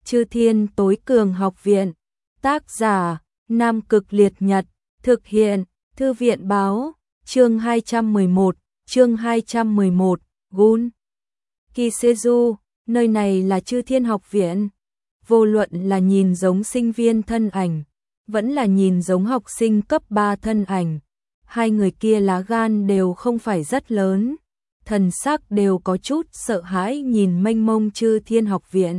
Chư Thiên Tối Cường Học Viện. Tác giả: Nam Cực Liệt Nhật. Thực hiện: Thư viện báo. Chương 211. Gun Kiseju. Nơi này là Chư Thiên Học Viện. Vô luận là nhìn giống sinh viên thân ảnh, vẫn là nhìn giống học sinh cấp 3 thân ảnh, hai người kia lá gan đều không phải rất lớn, thần sắc đều có chút sợ hãi nhìn mênh mông Chư Thiên Học Viện.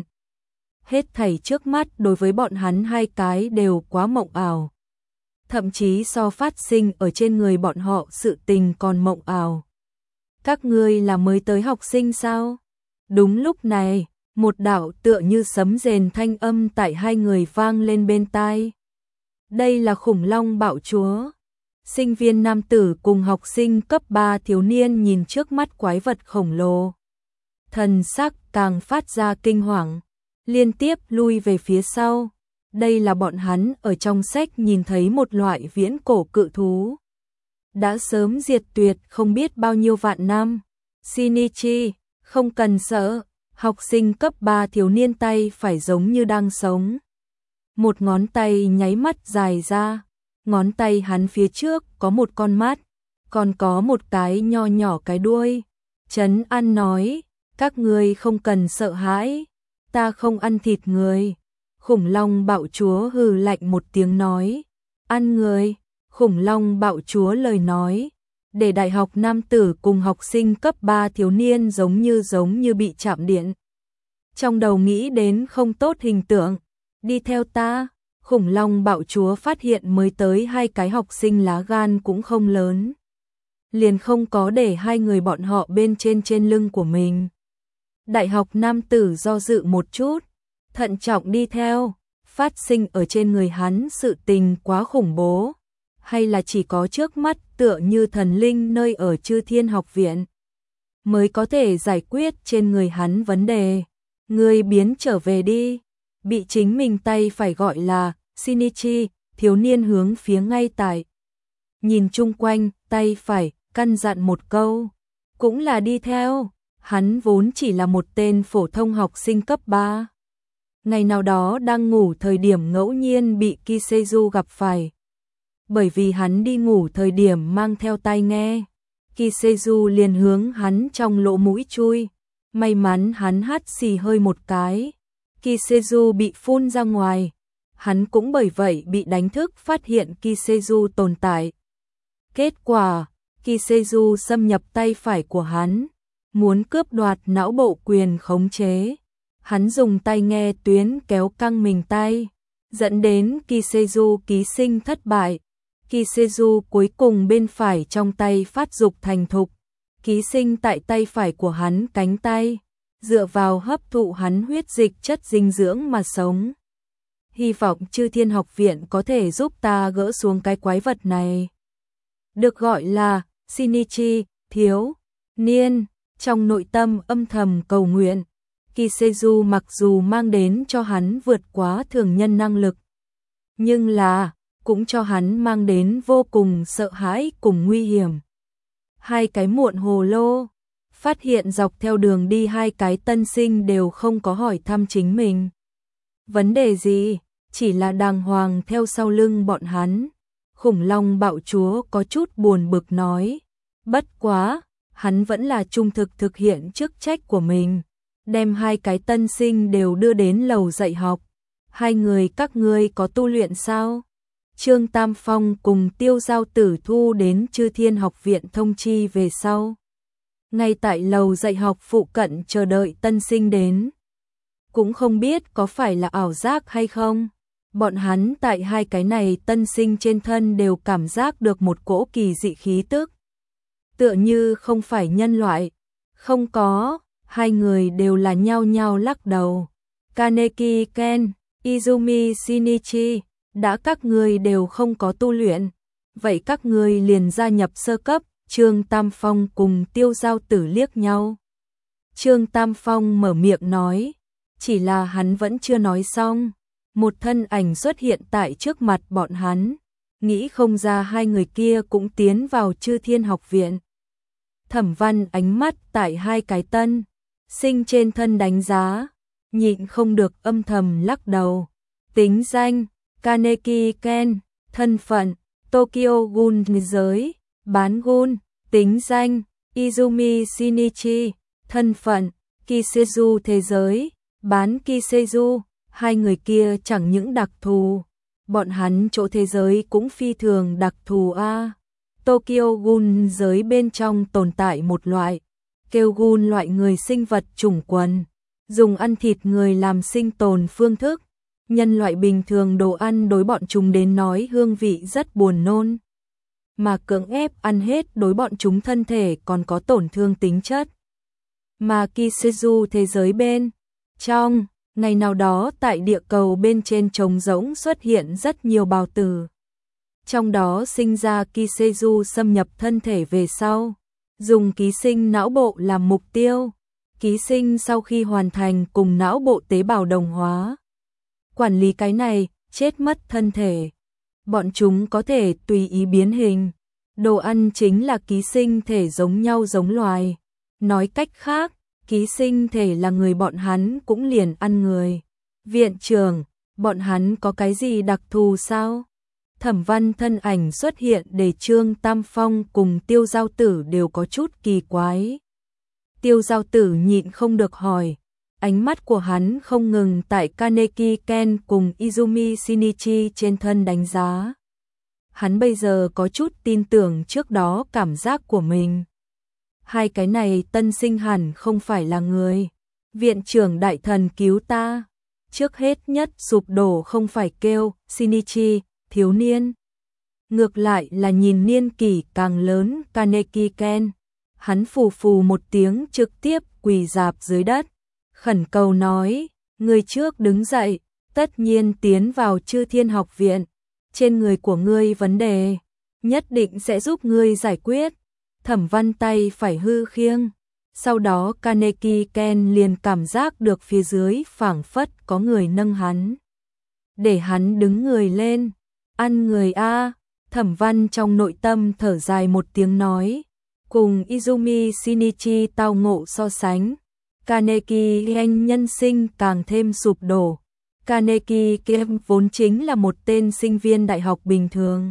Hết thảy trước mắt đối với bọn hắn hai cái đều quá mộng ảo. Thậm chí so phát sinh ở trên người bọn họ sự tình còn mộng ảo. Các ngươi là mới tới học sinh sao? Đúng lúc này, một đạo tựa như sấm rền thanh âm tại hai người vang lên bên tai. Đây là Khủng Long Bạo Chúa. Sinh viên nam tử cùng học sinh cấp 3 thiếu niên nhìn trước mắt quái vật khổng lồ. Thần sắc càng phát ra kinh hoàng, liên tiếp lui về phía sau. Đây là bọn hắn ở trong sách nhìn thấy một loại viễn cổ cự thú. Đã sớm diệt tuyệt không biết bao nhiêu vạn năm. Shinichi, không cần sợ, học sinh cấp 3 thiếu niên tay phải giống như đang sống. Một ngón tay nháy mắt dài ra, ngón tay hắn phía trước có một con mắt, còn có một cái nho nhỏ cái đuôi. Trấn An nói, các ngươi không cần sợ hãi, ta không ăn thịt người. Khủng Long Bạo Chúa hừ lạnh một tiếng nói, ăn người. Khủng Long Bạo Chúa lời nói, để đại học nam tử cùng học sinh cấp 3 thiếu niên giống như bị chạm điện. Trong đầu nghĩ đến không tốt hình tượng, đi theo ta. Khủng Long Bạo Chúa phát hiện mới tới hai cái học sinh lá gan cũng không lớn, liền không có để hai người bọn họ bên trên lưng của mình. Đại học nam tử do dự một chút, thận trọng đi theo. Phát sinh ở trên người hắn sự tình quá khủng bố, hay là chỉ có trước mắt tựa như thần linh nơi ở Chư Thiên Học Viện mới có thể giải quyết trên người hắn vấn đề. Ngươi biến trở về đi. Bị chính mình tay phải gọi là Shinichi, thiếu niên hướng phía ngay tại. Nhìn chung quanh, tay phải căn dặn một câu, cũng là đi theo. Hắn vốn chỉ là một tên phổ thông học sinh cấp 3. Ngày nào đó đang ngủ thời điểm ngẫu nhiên bị Kiseju gặp phải. Bởi vì hắn đi ngủ thời điểm mang theo tai nghe, Kiseju liền hướng hắn trong lỗ mũi chui. May mắn hắn hắt xì hơi một cái, Kiseju bị phun ra ngoài. Hắn cũng bởi vậy bị đánh thức phát hiện Kiseju tồn tại. Kết quả, Kiseju xâm nhập tay phải của hắn, muốn cướp đoạt não bộ quyền khống chế. Hắn dùng tai nghe tuyến kéo căng mình tay, dẫn đến Kiseju ký sinh thất bại. Kiseju cuối cùng bên phải trong tay phát dục thành thục, ký sinh tại tay phải của hắn cánh tay, dựa vào hấp thụ hắn huyết dịch chất dinh dưỡng mà sống. Hy vọng Chư Thiên Học Viện có thể giúp ta gỡ xuống cái quái vật này. Được gọi là Shinichi, thiếu niên, trong nội tâm âm thầm cầu nguyện. Kiseju mặc dù mang đến cho hắn vượt quá thường nhân năng lực, nhưng là cũng cho hắn mang đến vô cùng sợ hãi cùng nguy hiểm. Hai cái muộn hồ lô, phát hiện dọc theo đường đi hai cái tân sinh đều không có hỏi thăm chính mình. Vấn đề gì, chỉ là đàng hoàng theo sau lưng bọn hắn. Khủng Long Bạo Chúa có chút buồn bực nói, bất quá, hắn vẫn là trung thực thực hiện chức trách của mình, đem hai cái tân sinh đều đưa đến lầu dạy học. Hai người các ngươi có tu luyện sao? Trương Tam Phong cùng Tiêu Giao Tử thu đến Chư Thiên Học Viện thông chi về sau. Ngay tại lầu dạy học phụ cận chờ đợi tân sinh đến. Cũng không biết có phải là ảo giác hay không. Bọn hắn tại hai cái này tân sinh trên thân đều cảm giác được một cỗ kỳ dị khí tức. Tựa như không phải nhân loại. Không có, hai người đều là nhao nhao lắc đầu. Kaneki Ken, Izumi Shinichi, đã các ngươi đều không có tu luyện, vậy các ngươi liền gia nhập sơ cấp. Trương Tam Phong cùng Tiêu Giao Tử liếc nhau. Trương Tam Phong mở miệng nói, chỉ là hắn vẫn chưa nói xong, một thân ảnh xuất hiện tại trước mặt bọn hắn, nghĩ không ra hai người kia cũng tiến vào Chư Thiên Học Viện. Thẩm Văn ánh mắt tại hai cái tân sinh trên thân đánh giá, nhịn không được âm thầm lắc đầu. Tính danh, Kaneki Ken, thân phận, Tokyo Ghoul giới, bán Ghoul, tính danh, Izumi Shinichi, thân phận, Kiseiju thế giới, bán Kiseiju, hai người kia chẳng những đặc thù, bọn hắn chỗ thế giới cũng phi thường đặc thù a. Tokyo Ghoul giới bên trong tồn tại một loại, kêu Ghoul loại người sinh vật chủng quần, dùng ăn thịt người làm sinh tồn phương thức. Nhân loại bình thường đồ ăn đối bọn chúng đến nói hương vị rất buồn nôn, mà cưỡng ép ăn hết đối bọn chúng thân thể còn có tổn thương tính chất. Mà Kiseiju thế giới bên trong, ngày nào đó tại địa cầu bên trên trống rỗng xuất hiện rất nhiều bào tử. Trong đó sinh ra Kiseiju xâm nhập thân thể về sau, dùng ký sinh não bộ làm mục tiêu. Ký sinh sau khi hoàn thành cùng não bộ tế bào đồng hóa. Quản lý cái này, chết mất thân thể. Bọn chúng có thể tùy ý biến hình. Đồ ăn chính là ký sinh thể giống nhau giống loài. Nói cách khác, ký sinh thể là người bọn hắn cũng liền ăn người. Viện trưởng, bọn hắn có cái gì đặc thù sao? Thẩm Văn thân ảnh xuất hiện để Trương Tam Phong cùng Tiêu Giao Tử đều có chút kỳ quái. Tiêu Giao Tử nhịn không được hỏi, ánh mắt của hắn không ngừng tại Kaneki Ken cùng Izumi Shinichi trên thân đánh giá. Hắn bây giờ có chút tin tưởng trước đó cảm giác của mình. Hai cái này tân sinh hẳn không phải là người. Viện trưởng đại thần cứu ta. Trước hết nhất sụp đổ không phải kêu Shinichi, thiếu niên. Ngược lại là nhìn niên kỷ càng lớn Kaneki Ken. Hắn phù phù một tiếng trực tiếp quỳ rạp dưới đất. Khẩn cầu nói, người trước đứng dậy, tất nhiên tiến vào Chư Thiên Học Viện. Trên người của ngươi vấn đề, nhất định sẽ giúp ngươi giải quyết. Thẩm Văn tay phải hư khiêng. Sau đó Kaneki Ken liền cảm giác được phía dưới phảng phất có người nâng hắn. Để hắn đứng người lên. Ăn người a. Thẩm Văn trong nội tâm thở dài một tiếng nói. Cùng Izumi Shinichi tao ngộ so sánh. Kaneki Ken nhân sinh càng thêm sụp đổ. Kaneki Ken vốn chính là một tên sinh viên đại học bình thường.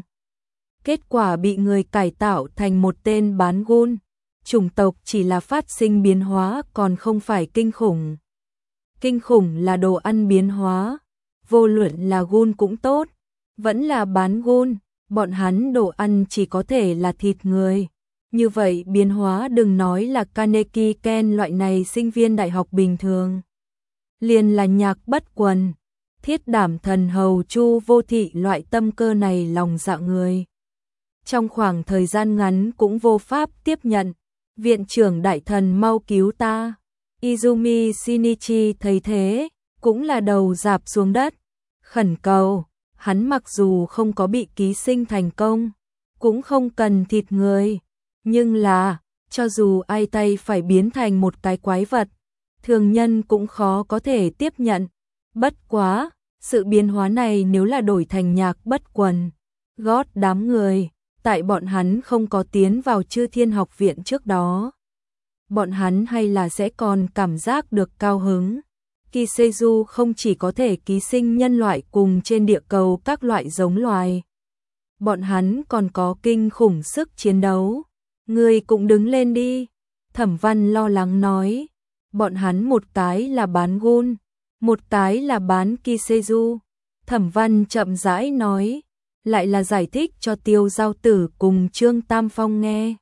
Kết quả bị người cải tạo thành một tên bán Ghoul. Chủng tộc chỉ là phát sinh biến hóa còn không phải kinh khủng. Kinh khủng là đồ ăn biến hóa. Vô luận là Ghoul cũng tốt, vẫn là bán Ghoul, bọn hắn đồ ăn chỉ có thể là thịt người. Như vậy biến hóa đừng nói là Kaneki Ken loại này sinh viên đại học bình thường. Liền là Nhạc Bất Quần, Thiết Đảm Thần Hầu Chu Vô Thị loại tâm cơ này lòng dạ người. Trong khoảng thời gian ngắn cũng vô pháp tiếp nhận. Viện trưởng đại thần mau cứu ta. Izumi Shinichi thấy thế, cũng là đầu rạp xuống đất. Khẩn cầu, hắn mặc dù không có bị ký sinh thành công, cũng không cần thịt người. Nhưng là, cho dù ai tay phải biến thành một cái quái vật, thường nhân cũng khó có thể tiếp nhận. Bất quá, sự biến hóa này nếu là đổi thành Nhạc Bất Quần, gót đám người, tại bọn hắn không có tiến vào Chư Thiên Học Viện trước đó. Bọn hắn hay là sẽ còn cảm giác được cao hứng. Kiseiju không chỉ có thể ký sinh nhân loại cùng trên địa cầu các loại giống loài. Bọn hắn còn có kinh khủng sức chiến đấu. Người cũng đứng lên đi. Thẩm Văn lo lắng nói. Bọn hắn một cái là bán Ghoul, một cái là bán Kiseiju. Thẩm Văn chậm rãi nói. Lại là giải thích cho Tiêu Giao Tử cùng Trương Tam Phong nghe.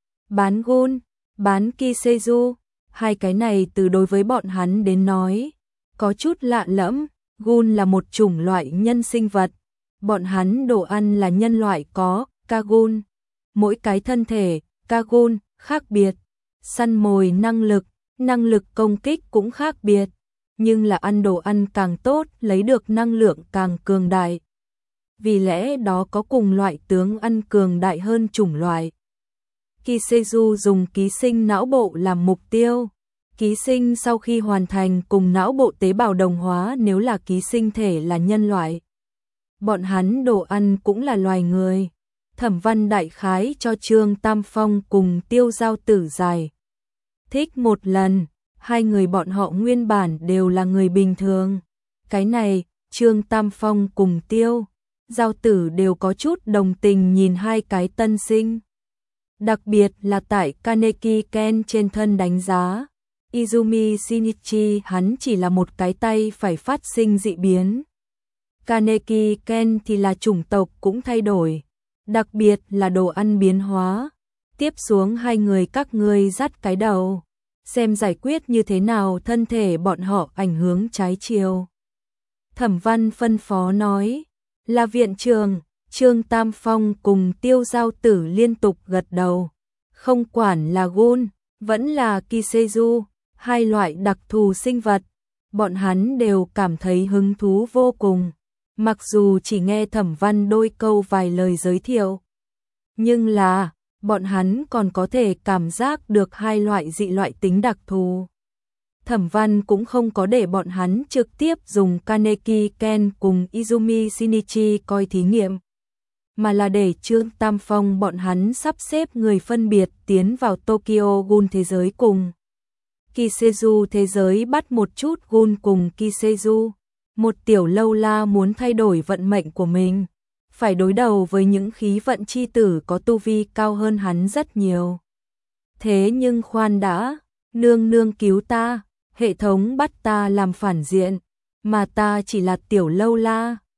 Bán Ghoul, bán Kiseiju, hai cái này từ đối với bọn hắn đến nói, có chút lạ lẫm. Ghoul là một chủng loại nhân sinh vật, bọn hắn đồ ăn là nhân loại có Ka-Ghoul. Mỗi cái thân thể Ka-Ghoul khác biệt, săn mồi năng lực công kích cũng khác biệt, nhưng là ăn đồ ăn càng tốt lấy được năng lượng càng cường đại. Vì lẽ đó có cùng loại tướng ăn cường đại hơn chủng loại. Kiseiju dùng ký sinh não bộ làm mục tiêu. Ký sinh sau khi hoàn thành cùng não bộ tế bào đồng hóa nếu là ký sinh thể là nhân loại. Bọn hắn đồ ăn cũng là loài người. Thẩm Văn đại khái cho Trương Tam Phong cùng Tiêu Giao Tử giải thích một lần. hai người bọn họ nguyên bản đều là người bình thường. Cái này, Trương Tam Phong cùng Tiêu Giao Tử đều có chút đồng tình nhìn hai cái tân sinh. Đặc biệt là tại Kaneki Ken trên thân đánh giá, Izumi Shinichi hắn chỉ là một cái tay phải phát sinh dị biến. Kaneki Ken thì là chủng tộc cũng thay đổi, đặc biệt là đồ ăn biến hóa. Tiếp xuống hai người các ngươi dắt cái đầu, xem giải quyết như thế nào thân thể bọn họ ảnh hưởng trái chiều. Thẩm Văn phân phó nói, là viện trường. Trương Tam Phong cùng Tiêu Giao Tử liên tục gật đầu. Không quản là Gun, vẫn là Kiseju, hai loại đặc thù sinh vật, bọn hắn đều cảm thấy hứng thú vô cùng. Mặc dù chỉ nghe Thẩm Văn đôi câu vài lời giới thiệu, nhưng là, bọn hắn còn có thể cảm giác được hai loại dị loại tính đặc thù. Thẩm Văn cũng không có để bọn hắn trực tiếp dùng Kaneki Ken cùng Izumi Shinichi coi thí nghiệm, mà là để Trương Tam Phong bọn hắn sắp xếp người phân biệt tiến vào Tokyo Gun thế giới cùng Kiseju thế giới bắt một chút Gun cùng Kiseju. Một tiểu lâu la muốn thay đổi vận mệnh của mình, phải đối đầu với những khí vận chi tử có tu vi cao hơn hắn rất nhiều. Thế nhưng khoan đã, nương nương cứu ta, hệ thống bắt ta làm phản diện, mà ta chỉ là tiểu lâu la.